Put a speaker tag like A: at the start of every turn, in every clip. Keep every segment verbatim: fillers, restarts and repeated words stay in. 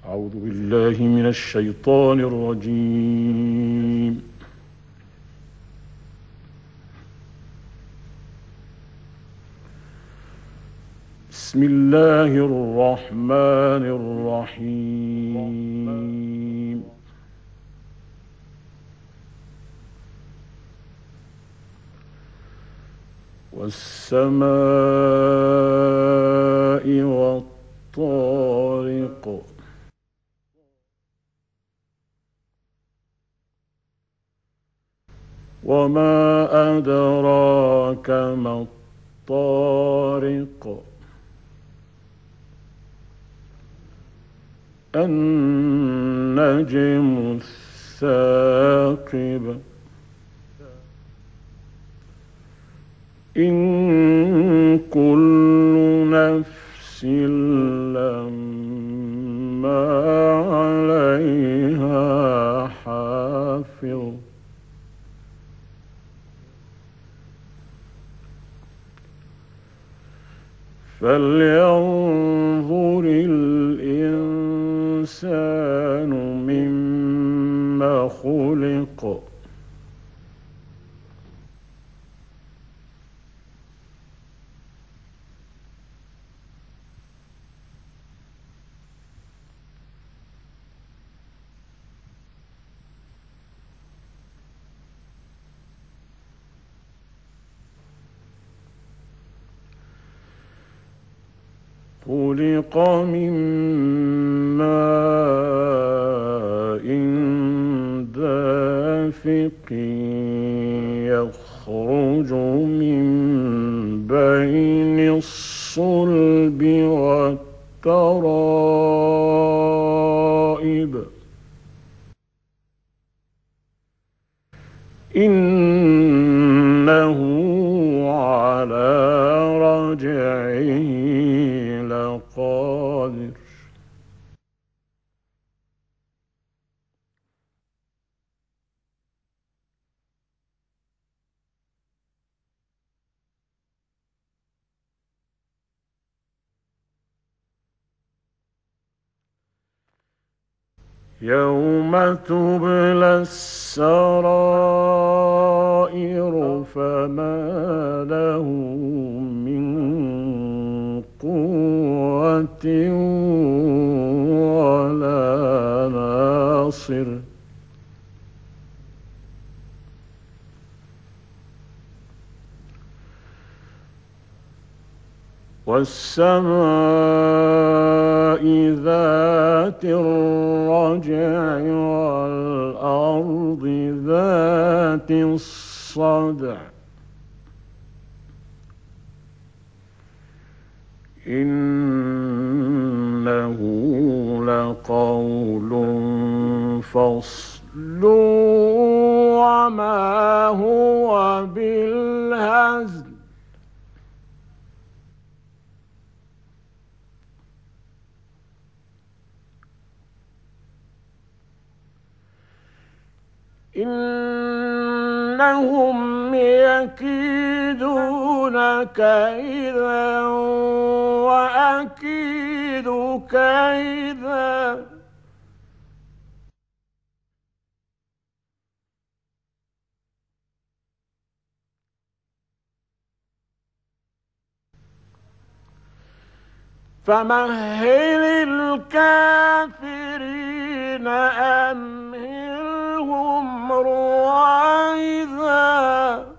A: أعوذ بالله من الشيطان الرجيم. بسم الله الرحمن الرحيم. والسماء والطارق وما أدراك ما الطارق النجم الثاقب إن كل نفس لما عليها حافظ فلينظر الإنسان مما خلق خلق من ماء دافق يخرج من بين الصلب والترائب إنه على رجعه لقادر يوم تبلى السرائر فما له من قوة ولا ناصر والسماء ذات الرجع والأرض ذات الصدع إنه لقول فصل وما هو بالهزل إنهم يكيدون كيدا وأكيد كيدا فمهل الكافرين أمهلهم رويدا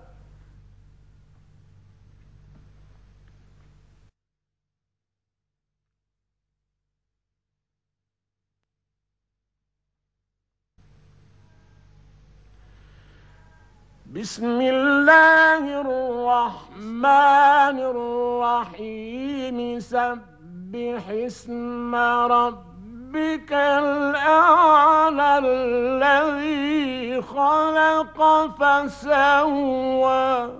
A: بسم الله الرحمن الرحيم سبح اسم ربك الأعلى الذي خلق فسوى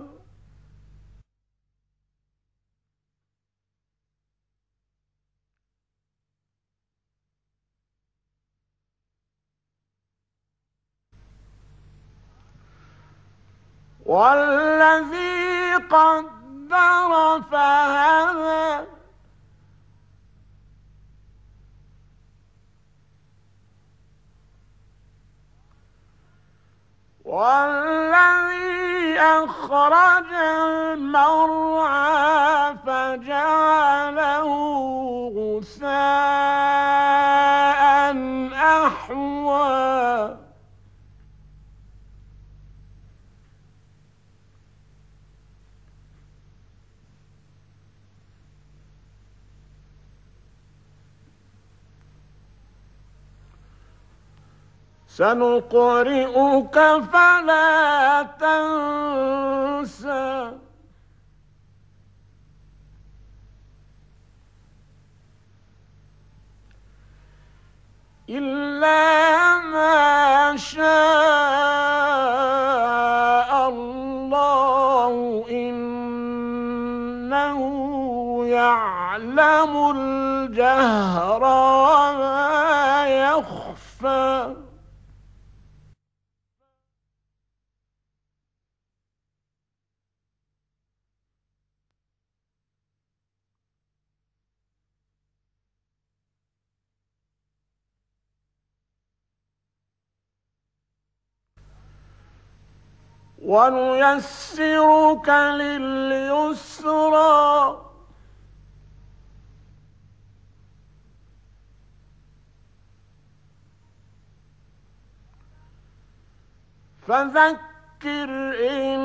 A: والذي قدر فهدى والذي أخرج المرعى فجعله غثاء أحوى سنقرئك فلا تنسى إلا ما شاء الله إنه يعلم الجهر وما يخفى ونيسرك لليسرى فذكر إن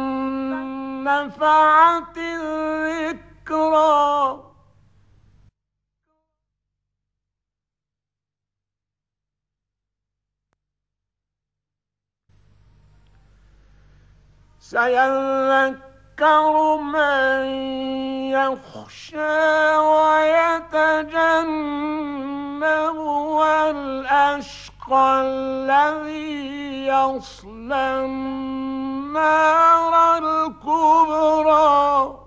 A: نفعت الذكرى سيذكر من يخشى ويتجنبها الأشقى الذي يصلى النار الكبرى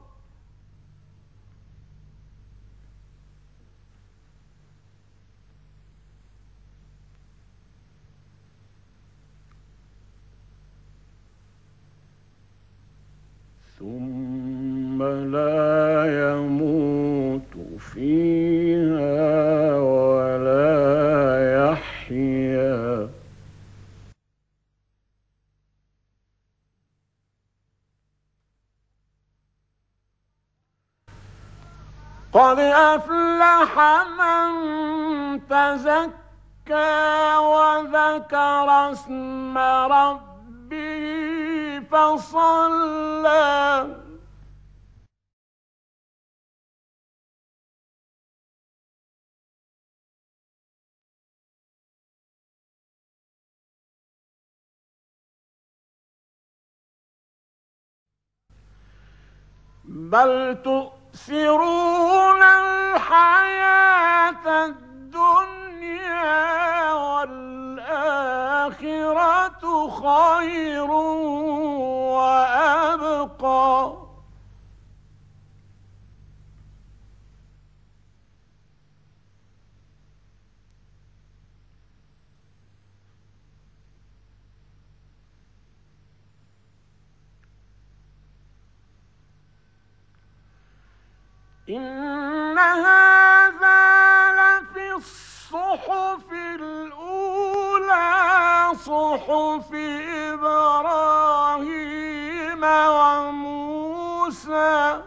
A: ثم لا يموت فيها ولا يحيا قد أفلح من تزكى وذكر اسم ربه فصلى بل تؤثرون الحياة الدنيا والآخرة خير وأبقى إن هذا لفي الصحف الأولى صحف إبراهيم وموسى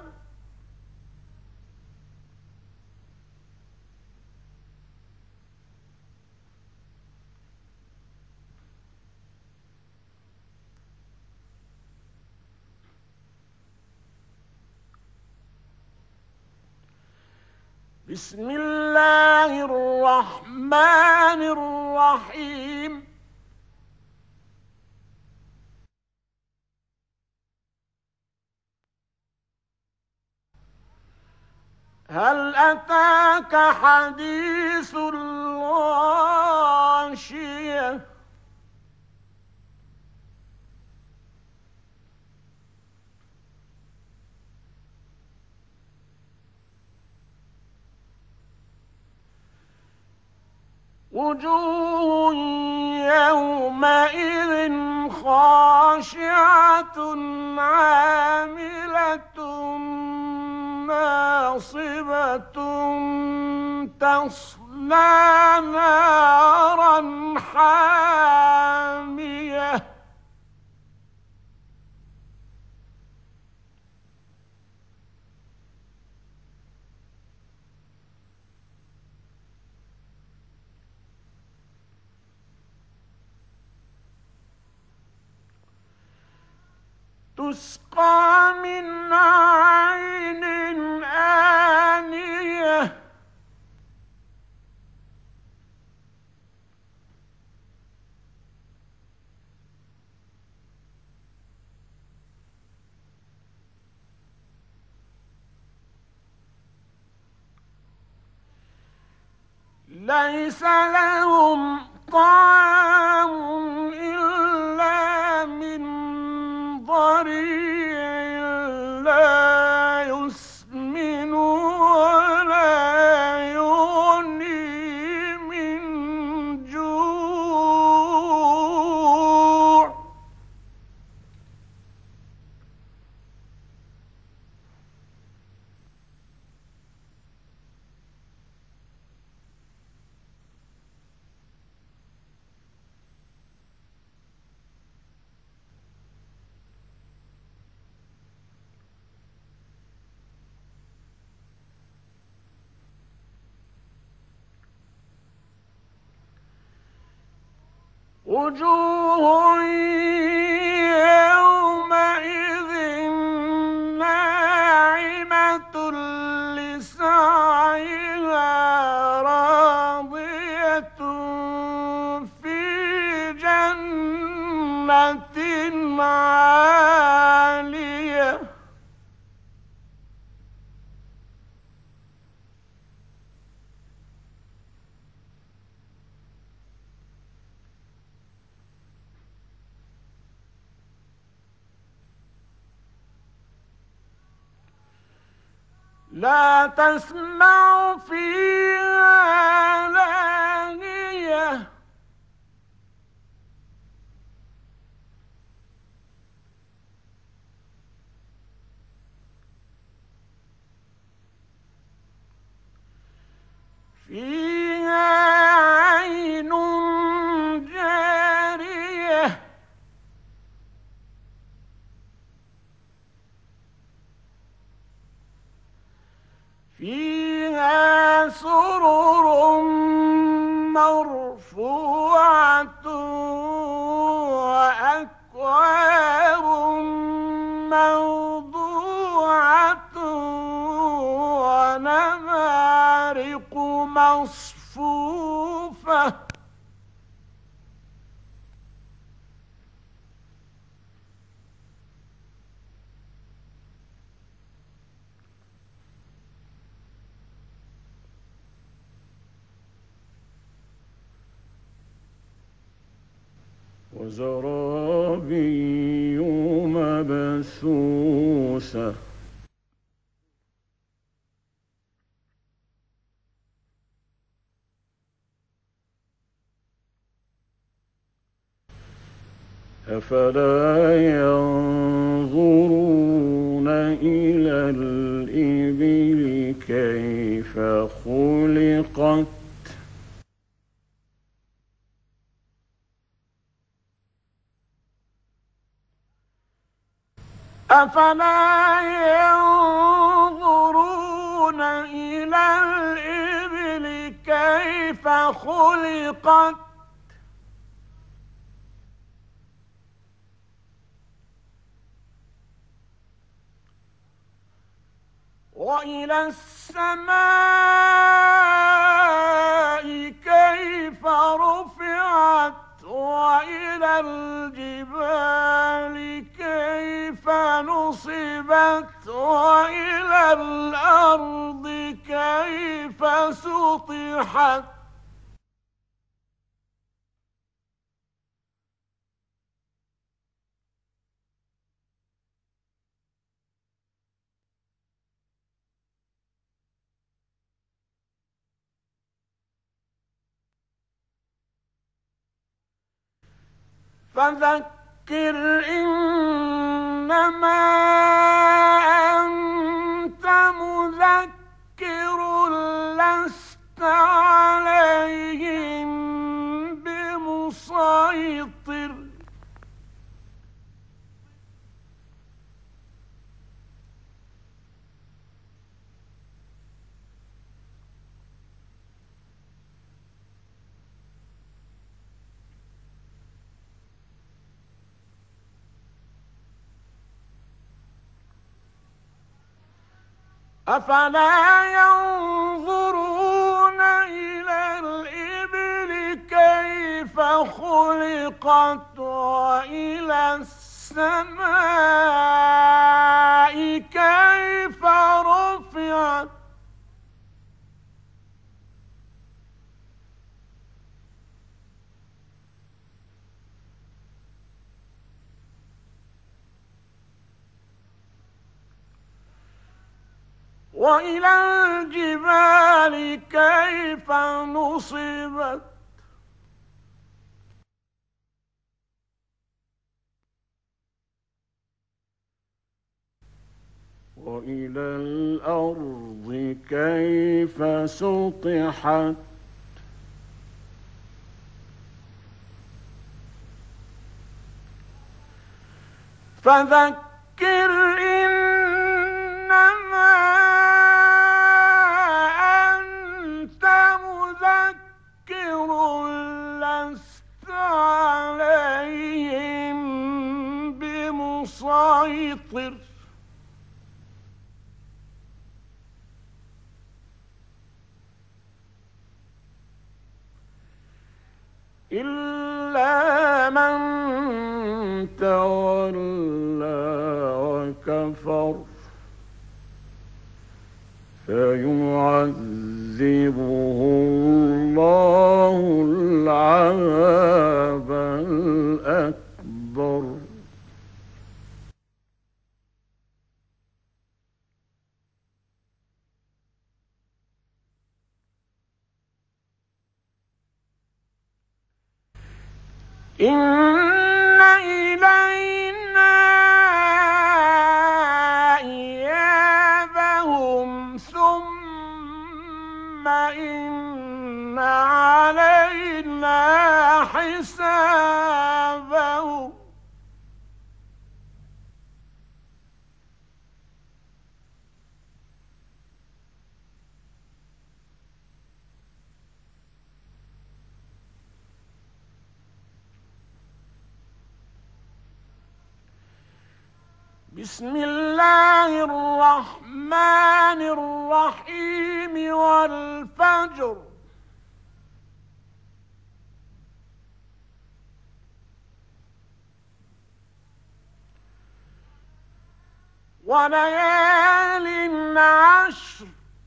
A: بسم الله الرحمن الرحيم هل أتاك حديث الغاشية وجوه يومئذ خاشعة عاملة ناصبة تصلى نارا حامية تسقى من عين آنية ليس لهم طعام إلا من ضريع لا يسمن ولا يغني من جوع وجوه يومئذ ناعمة لسعيها راضية في جنة عالية لا تسمع فيها لاغية فيها عين جارية فيها سرر مرفوعة وأكواب موضوعة ونمارق مصفوفة وزرابي مبثوثة أفلا ينظرون إلى الإبل كيف خلقت أفلا ينظرون إلى الإبل كيف خلقت وإلى السماء كيف رفعت وإلى الجبال كيف نصبت وإلى الأرض كيف سطحت فذكر إنما أنت مذكر لست عليهم بمسيطر أفلا ينظرون إلى الإبل كيف خلقت وإلى السماء كيف رفعت وإلى الجبال كيف نصبت وإلى الأرض كيف سطحت فذكر إنما أنت مذكر لست عليهم بمسيطر إلا من تولى وكفر فيعذبه الله العذاب الأكبر إن إلينا إيابهم ثم إن علينا حسابهم بسم الله الرحمن الرحيم والفجر وليال عشر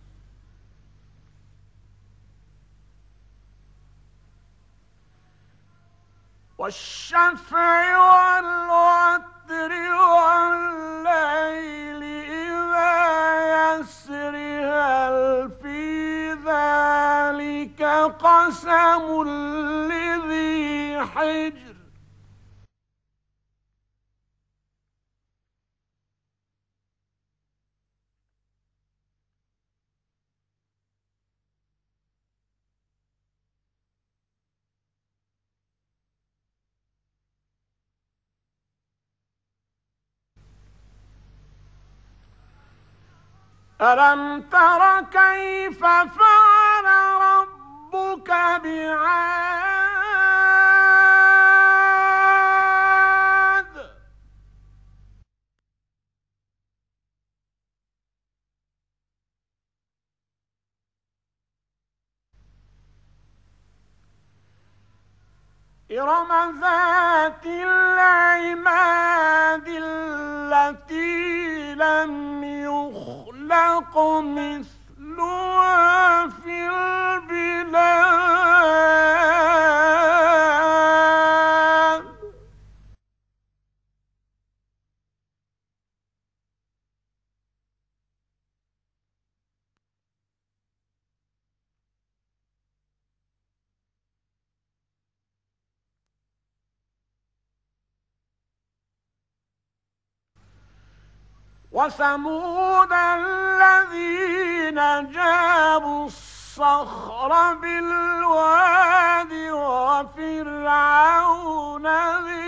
A: والشفع والوتر والليل إذا يسر هل في ذلك قسم لذي حجر ألم تر كيف فعل ربك بعاد إرم ذات العماد التي لم يخلق مثلها في البلاد وثمود الذين جابوا الصخر بالواد وفرعون ذي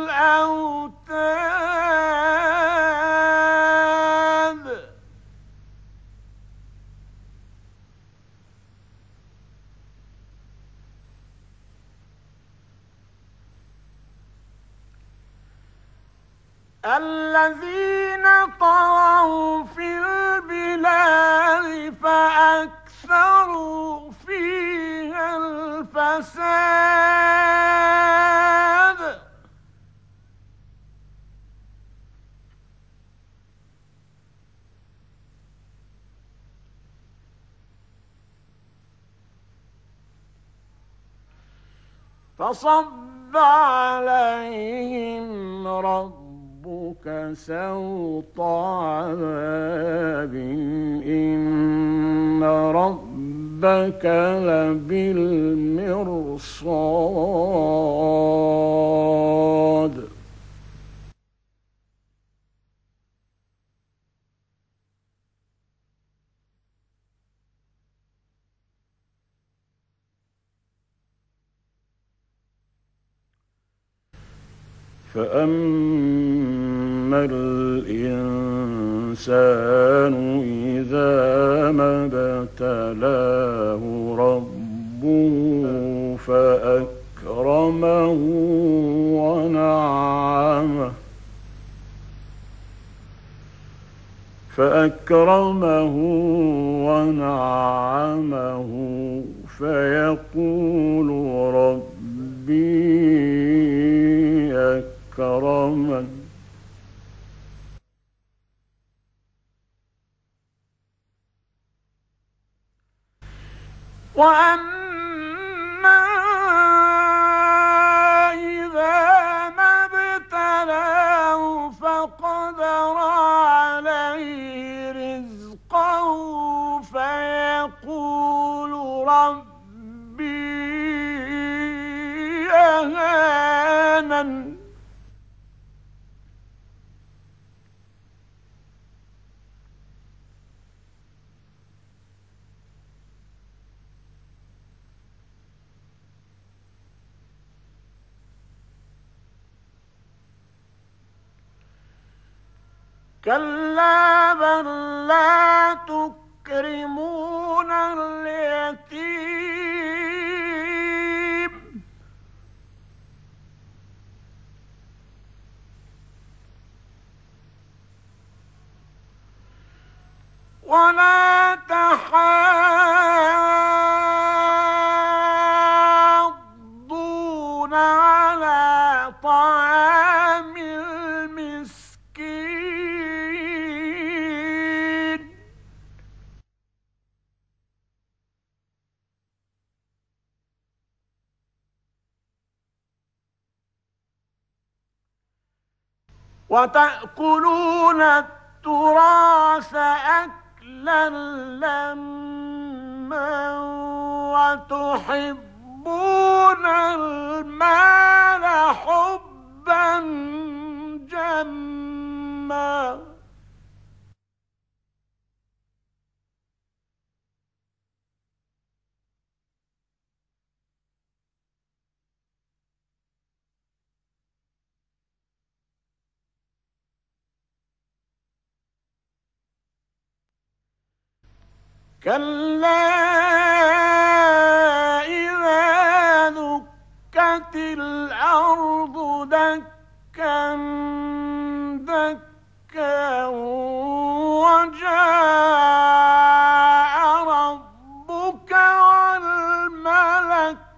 A: الأوتاد الذين طغوا في البلاد فأكثروا فيها الفساد فصب عليهم ربك سوط عذاب إن ربك لبالمرصاد فأما الإنسان إذا ما ابتلاه ربه فأكرمه ونعمه فأكرمه ونعمه فيقول ربي أكرمن وأما إذا ما ابتلاه فقدر عليه رزقه فيقول ربي أهانن كلا بل لا تكرمون اليتيم ولا تحاضون على طعام المسكين وتأكلون التراث أكلا لما وتحبون المال حبا جما كلا إذا دكت الأرض دكا دكا وجاء ربك والملك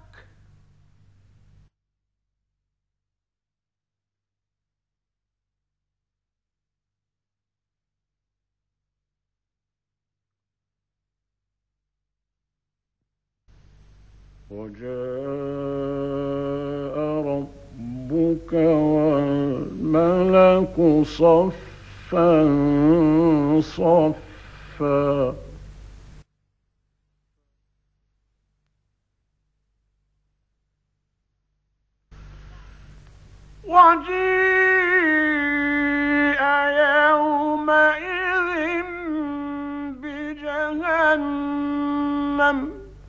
A: وجاء ربك والملك صفا صفا وجيء يومئذ بجهنم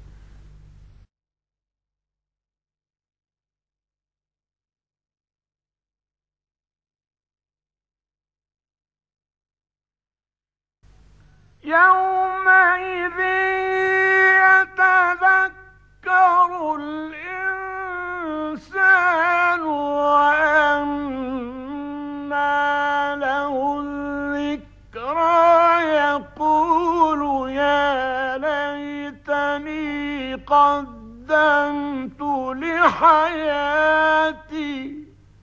A: يومئذ يتذكر الإنسان وأنى له الذكرى يقول يا ليت لحياتي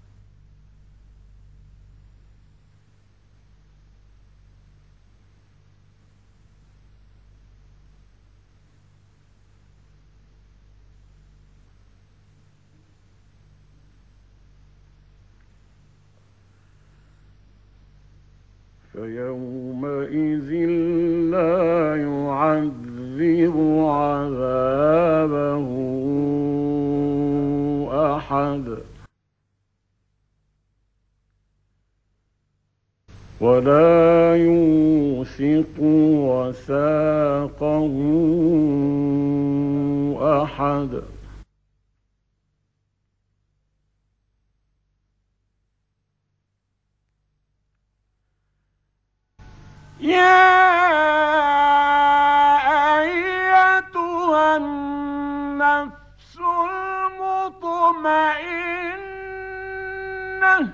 A: فيومئذ لا يعذب عذابه أحد ولا يوثق وثاقه أحد. يا أيتها النفس المطمئنة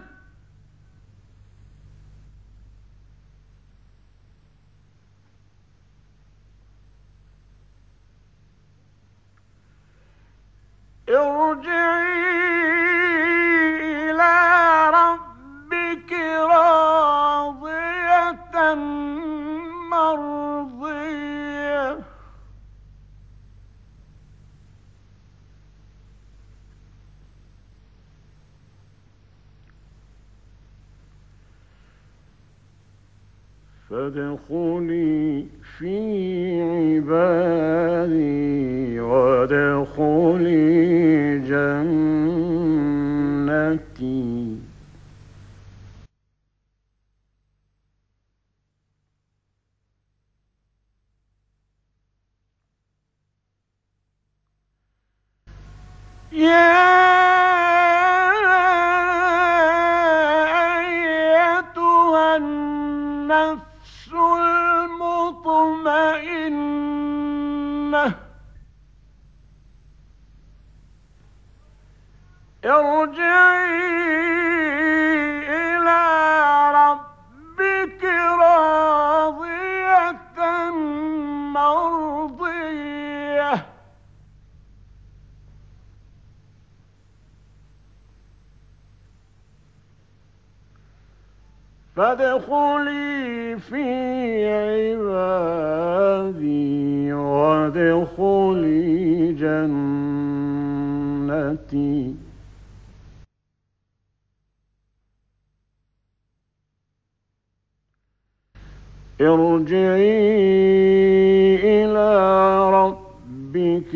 A: ارجعي إلى ربك راضية مرضية فادخلي في عبادي وادخلي جنتي. يا أيتها النفس المطمئنة ارجعي إلى ربك راضية مرضية فادخلي في عبادي وادخلي جنتي. ارجعي إلى ربك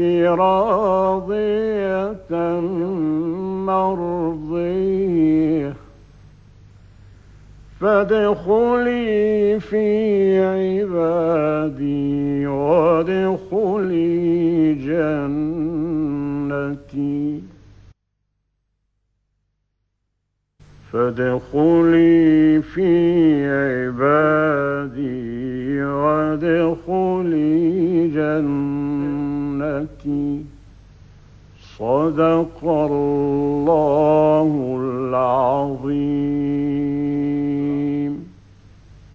A: راضية مرضية فادخلي في عبادي وادخلي جنتي. فادخلي في عبادي وادخلي جنتي. صدق الله العظيم.